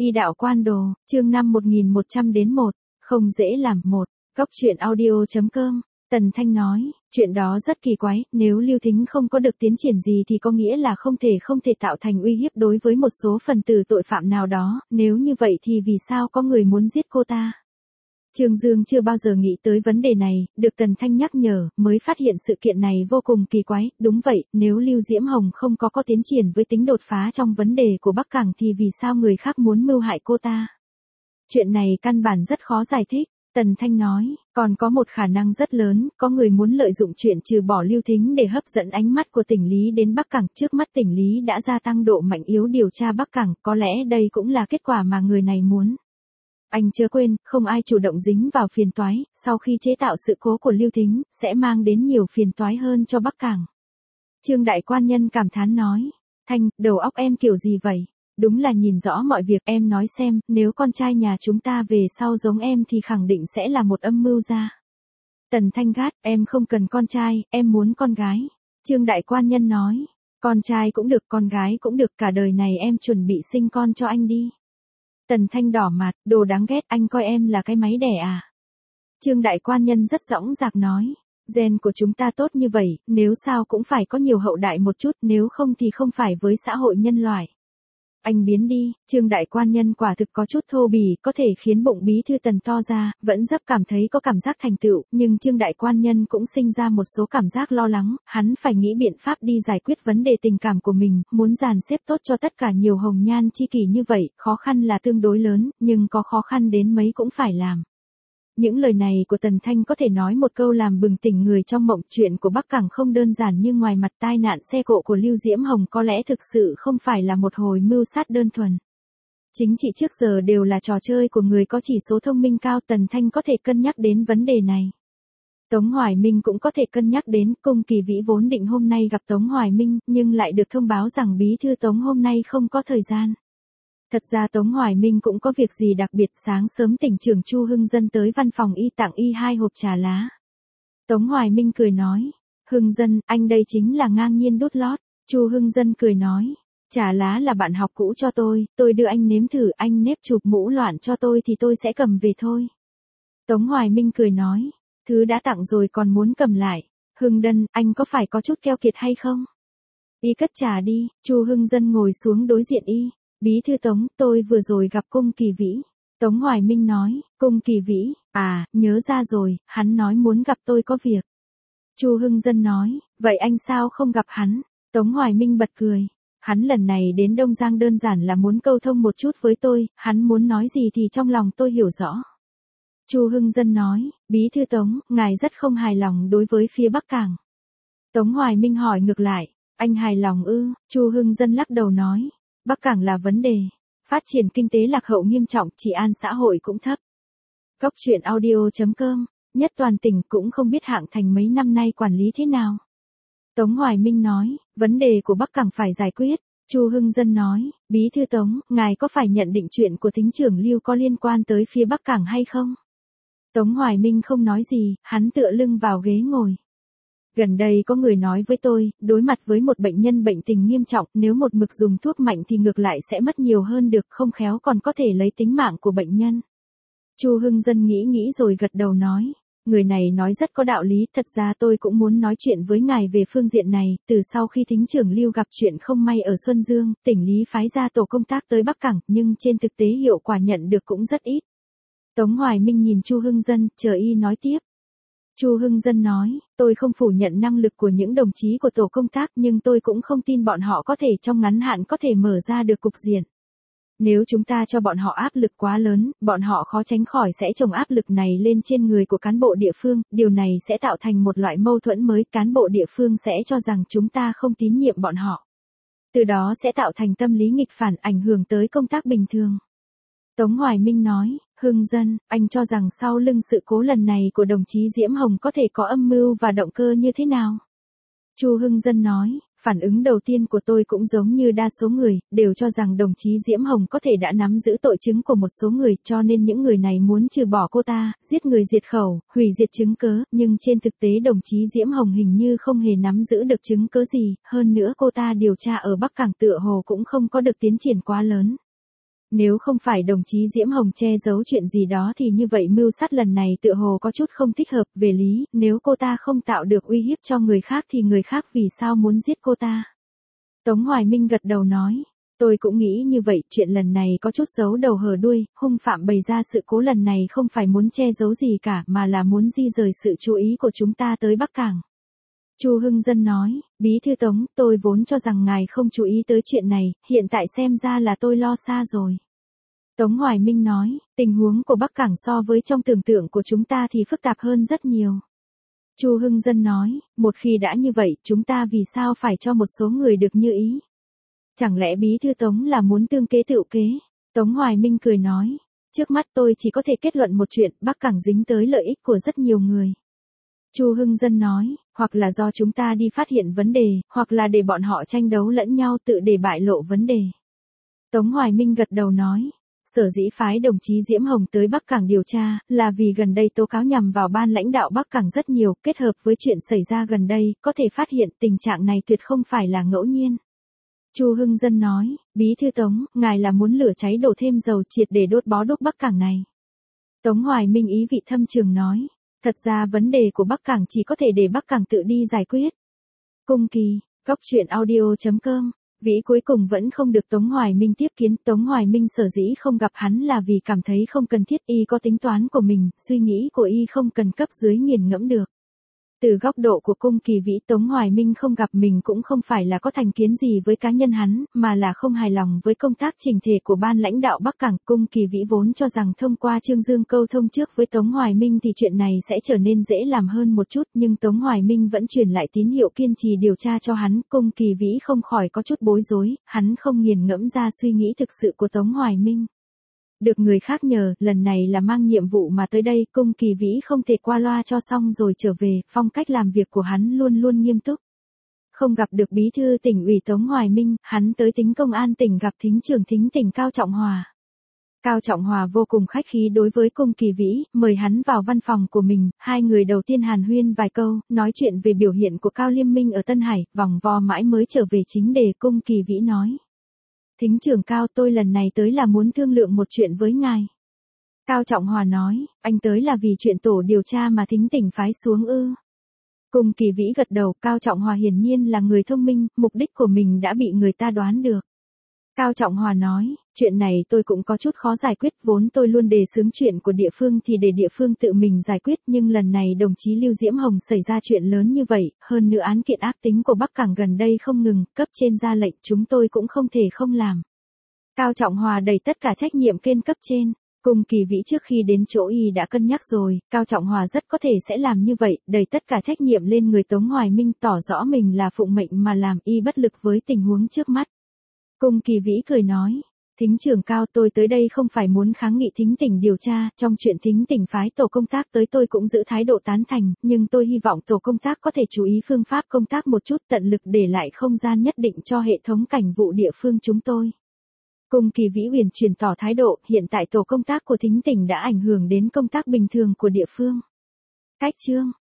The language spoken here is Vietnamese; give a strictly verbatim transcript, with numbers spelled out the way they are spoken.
Y đạo quan đồ, chương năm một nghìn một trăm đến một, không dễ làm một, góc truyện audio.com, Tần Thanh nói, chuyện đó rất kỳ quái, nếu Lưu Thính không có được tiến triển gì thì có nghĩa là không thể không thể tạo thành uy hiếp đối với một số phần tử tội phạm nào đó, nếu như vậy thì vì sao có người muốn giết cô ta? Trương Dương chưa bao giờ nghĩ tới vấn đề này, được Tần Thanh nhắc nhở, mới phát hiện sự kiện này vô cùng kỳ quái, đúng vậy, nếu Lưu Diễm Hồng không có có tiến triển với tính đột phá trong vấn đề của Bắc Cảng thì vì sao người khác muốn mưu hại cô ta? Chuyện này căn bản rất khó giải thích, Tần Thanh nói, còn có một khả năng rất lớn, có người muốn lợi dụng chuyện trừ bỏ Lưu Thính để hấp dẫn ánh mắt của tỉnh Lý đến Bắc Cảng, trước mắt tỉnh Lý đã gia tăng độ mạnh yếu điều tra Bắc Cảng, có lẽ đây cũng là kết quả mà người này muốn. Anh chớ quên, không ai chủ động dính vào phiền toái, sau khi chế tạo sự cố của Lưu Thính, sẽ mang đến nhiều phiền toái hơn cho Bắc Cảng. Trương Đại Quan Nhân cảm thán nói, Thanh, đầu óc em kiểu gì vậy? Đúng là nhìn rõ mọi việc, em nói xem, nếu con trai nhà chúng ta về sau giống em thì khẳng định sẽ là một âm mưu gia. Tần Thanh gắt, em không cần con trai, em muốn con gái. Trương Đại Quan Nhân nói, con trai cũng được, con gái cũng được, cả đời này em chuẩn bị sinh con cho anh đi. Tần Thanh đỏ mặt, đồ đáng ghét, anh coi em là cái máy đẻ à? Trương Đại Quan Nhân rất dõng dạc nói, gen của chúng ta tốt như vậy, nếu sao cũng phải có nhiều hậu đại một chút, nếu không thì không phải với xã hội nhân loại. Anh biến đi, Trương Đại Quan Nhân quả thực có chút thô bỉ, có thể khiến bụng bí thư Tần to ra, vẫn rất cảm thấy có cảm giác thành tựu, nhưng Trương Đại Quan Nhân cũng sinh ra một số cảm giác lo lắng, hắn phải nghĩ biện pháp đi giải quyết vấn đề tình cảm của mình, muốn dàn xếp tốt cho tất cả nhiều hồng nhan chi kỷ như vậy, khó khăn là tương đối lớn, nhưng có khó khăn đến mấy cũng phải làm. Những lời này của Tần Thanh có thể nói một câu làm bừng tỉnh người trong mộng, chuyện của Bắc Cảng không đơn giản như ngoài mặt, tai nạn xe cộ của Lưu Diễm Hồng có lẽ thực sự không phải là một hồi mưu sát đơn thuần. Chính trị trước giờ đều là trò chơi của người có chỉ số thông minh cao, Tần Thanh có thể cân nhắc đến vấn đề này. Tống Hoài Minh cũng có thể cân nhắc đến, Cung Kỳ Vĩ vốn định hôm nay gặp Tống Hoài Minh, nhưng lại được thông báo rằng bí thư Tống hôm nay không có thời gian. Thật ra Tống Hoài Minh cũng có việc gì đặc biệt, sáng sớm tỉnh trưởng Chu Hưng Dân tới văn phòng y tặng y hai hộp trà lá. Tống Hoài Minh cười nói, Hưng Dân, anh đây chính là ngang nhiên đút lót. Chu Hưng Dân cười nói, trà lá là bạn học cũ cho tôi, tôi đưa anh nếm thử, anh nếp chụp mũ loạn cho tôi thì tôi sẽ cầm về thôi. Tống Hoài Minh cười nói, thứ đã tặng rồi còn muốn cầm lại, Hưng Dân, anh có phải có chút keo kiệt hay không? Y cất trà đi, Chu Hưng Dân ngồi xuống đối diện y. Bí thư Tống, tôi vừa rồi gặp Cung Kỳ Vĩ. Tống Hoài Minh nói, Cung Kỳ Vĩ, à, nhớ ra rồi, hắn nói muốn gặp tôi có việc. Chu Hưng Dân nói, vậy anh sao không gặp hắn? Tống Hoài Minh bật cười, hắn lần này đến Đông Giang đơn giản là muốn câu thông một chút với tôi, hắn muốn nói gì thì trong lòng tôi hiểu rõ. Chu Hưng Dân nói, Bí thư Tống, ngài rất không hài lòng đối với phía Bắc Cảng. Tống Hoài Minh hỏi ngược lại, anh hài lòng ư? Chu Hưng Dân lắc đầu nói, Bắc Cảng là vấn đề, phát triển kinh tế lạc hậu nghiêm trọng, trị an xã hội cũng thấp. Góc truyện audio.com, nhất toàn tỉnh cũng không biết Hạng Thành mấy năm nay quản lý thế nào. Tống Hoài Minh nói, vấn đề của Bắc Cảng phải giải quyết. Chu Hưng Dân nói, Bí thư Tống, ngài có phải nhận định chuyện của thính trưởng Lưu có liên quan tới phía Bắc Cảng hay không? Tống Hoài Minh không nói gì, hắn tựa lưng vào ghế ngồi. Gần đây có người nói với tôi, đối mặt với một bệnh nhân bệnh tình nghiêm trọng, nếu một mực dùng thuốc mạnh thì ngược lại sẽ mất nhiều hơn được, không khéo còn có thể lấy tính mạng của bệnh nhân. Chu Hưng Dân nghĩ nghĩ rồi gật đầu nói, người này nói rất có đạo lý, thật ra tôi cũng muốn nói chuyện với ngài về phương diện này, từ sau khi thính trưởng Lưu gặp chuyện không may ở Xuân Dương, tỉnh Lý phái ra tổ công tác tới Bắc Cảng, nhưng trên thực tế hiệu quả nhận được cũng rất ít. Tống Hoài Minh nhìn Chu Hưng Dân, chờ y nói tiếp. Chu Hưng Dân nói, tôi không phủ nhận năng lực của những đồng chí của tổ công tác nhưng tôi cũng không tin bọn họ có thể trong ngắn hạn có thể mở ra được cục diện. Nếu chúng ta cho bọn họ áp lực quá lớn, bọn họ khó tránh khỏi sẽ chồng áp lực này lên trên người của cán bộ địa phương, điều này sẽ tạo thành một loại mâu thuẫn mới, cán bộ địa phương sẽ cho rằng chúng ta không tín nhiệm bọn họ. Từ đó sẽ tạo thành tâm lý nghịch phản, ảnh hưởng tới công tác bình thường. Tống Hoài Minh nói, Hưng Dân, anh cho rằng sau lưng sự cố lần này của đồng chí Diễm Hồng có thể có âm mưu và động cơ như thế nào? Chu Hưng Dân nói, phản ứng đầu tiên của tôi cũng giống như đa số người, đều cho rằng đồng chí Diễm Hồng có thể đã nắm giữ tội chứng của một số người, cho nên những người này muốn trừ bỏ cô ta, giết người diệt khẩu, hủy diệt chứng cớ, nhưng trên thực tế đồng chí Diễm Hồng hình như không hề nắm giữ được chứng cớ gì, hơn nữa cô ta điều tra ở Bắc Cảng tựa hồ cũng không có được tiến triển quá lớn. Nếu không phải đồng chí Diễm Hồng che giấu chuyện gì đó thì như vậy mưu sát lần này tựa hồ có chút không thích hợp. Về lý, nếu cô ta không tạo được uy hiếp cho người khác thì người khác vì sao muốn giết cô ta? Tống Hoài Minh gật đầu nói. Tôi cũng nghĩ như vậy, chuyện lần này có chút giấu đầu hở đuôi, hung phạm bày ra sự cố lần này không phải muốn che giấu gì cả mà là muốn di rời sự chú ý của chúng ta tới Bắc Cảng. Chu Hưng Dân nói, Bí thư Tống, tôi vốn cho rằng ngài không chú ý tới chuyện này, hiện tại xem ra là tôi lo xa rồi. Tống Hoài Minh nói, tình huống của Bắc Cảng so với trong tưởng tượng của chúng ta thì phức tạp hơn rất nhiều. Chu Hưng Dân nói, một khi đã như vậy, chúng ta vì sao phải cho một số người được như ý? Chẳng lẽ Bí thư Tống là muốn tương kế tựu kế? Tống Hoài Minh cười nói, trước mắt tôi chỉ có thể kết luận một chuyện, Bắc Cảng dính tới lợi ích của rất nhiều người. Chu Hưng Dân nói, hoặc là do chúng ta đi phát hiện vấn đề, hoặc là để bọn họ tranh đấu lẫn nhau tự để bại lộ vấn đề. Tống Hoài Minh gật đầu nói, sở dĩ phái đồng chí Diễm Hồng tới Bắc Cảng điều tra, là vì gần đây tố cáo nhằm vào ban lãnh đạo Bắc Cảng rất nhiều, kết hợp với chuyện xảy ra gần đây, có thể phát hiện tình trạng này tuyệt không phải là ngẫu nhiên. Chu Hưng Dân nói, Bí thư Tống, ngài là muốn lửa cháy đổ thêm dầu triệt để đốt bó đúc Bắc Cảng này. Tống Hoài Minh ý vị thâm trường nói, thật ra vấn đề của Bắc Cảng chỉ có thể để Bắc Cảng tự đi giải quyết. Cung Kỳ, góc truyện audio chấm com. Vĩ cuối cùng vẫn không được Tống Hoài Minh tiếp kiến. Tống Hoài Minh sở dĩ không gặp hắn là vì cảm thấy không cần thiết, y có tính toán của mình, suy nghĩ của y không cần cấp dưới nghiền ngẫm được. Từ góc độ của Cung Kỳ Vĩ, Tống Hoài Minh không gặp mình cũng không phải là có thành kiến gì với cá nhân hắn, mà là không hài lòng với công tác chỉnh thể của ban lãnh đạo Bắc Cảng. Cung Kỳ Vĩ vốn cho rằng thông qua Trương Dương câu thông trước với Tống Hoài Minh thì chuyện này sẽ trở nên dễ làm hơn một chút, nhưng Tống Hoài Minh vẫn truyền lại tín hiệu kiên trì điều tra cho hắn. Cung Kỳ Vĩ không khỏi có chút bối rối, hắn không nghiền ngẫm ra suy nghĩ thực sự của Tống Hoài Minh. Được người khác nhờ, lần này là mang nhiệm vụ mà tới đây, Cung Kỳ Vĩ không thể qua loa cho xong rồi trở về, phong cách làm việc của hắn luôn luôn nghiêm túc. Không gặp được Bí thư tỉnh ủy Tống Hoài Minh, hắn tới Thính Công an tỉnh gặp Thính trưởng Thính tỉnh Cao Trọng Hòa. Cao Trọng Hòa vô cùng khách khí đối với Cung Kỳ Vĩ, mời hắn vào văn phòng của mình, hai người đầu tiên hàn huyên vài câu, nói chuyện về biểu hiện của Cao Liêm Minh ở Tân Hải, vòng vo mãi mới trở về chính đề. Cung Kỳ Vĩ nói. Thính trưởng Cao, tôi lần này tới là muốn thương lượng một chuyện với ngài. Cao Trọng Hòa nói, anh tới là vì chuyện tổ điều tra mà Thính tỉnh phái xuống ư. Cung Kỳ Vĩ gật đầu. Cao Trọng Hòa hiển nhiên là người thông minh, mục đích của mình đã bị người ta đoán được. Cao Trọng Hòa nói, chuyện này tôi cũng có chút khó giải quyết, vốn tôi luôn đề xướng chuyện của địa phương thì để địa phương tự mình giải quyết, nhưng lần này đồng chí Lưu Diễm Hồng xảy ra chuyện lớn như vậy, hơn nữa án kiện ác tính của Bắc Cảng gần đây không ngừng, cấp trên ra lệnh chúng tôi cũng không thể không làm. Cao Trọng Hòa đẩy tất cả trách nhiệm lên cấp trên. Cung Kỳ Vĩ trước khi đến chỗ y đã cân nhắc rồi, Cao Trọng Hòa rất có thể sẽ làm như vậy, đẩy tất cả trách nhiệm lên người Tống Hoài Minh, tỏ rõ mình là phụng mệnh mà làm, y bất lực với tình huống trước mắt. Cung Kỳ Vĩ cười nói, Thính trưởng Cao, tôi tới đây không phải muốn kháng nghị Thính tỉnh điều tra, trong chuyện Thính tỉnh phái tổ công tác tới tôi cũng giữ thái độ tán thành, nhưng tôi hy vọng tổ công tác có thể chú ý phương pháp công tác một chút, tận lực để lại không gian nhất định cho hệ thống cảnh vụ địa phương chúng tôi. Cung Kỳ Vĩ uyển chuyển tỏ thái độ, hiện tại tổ công tác của Thính tỉnh đã ảnh hưởng đến công tác bình thường của địa phương. Cách chương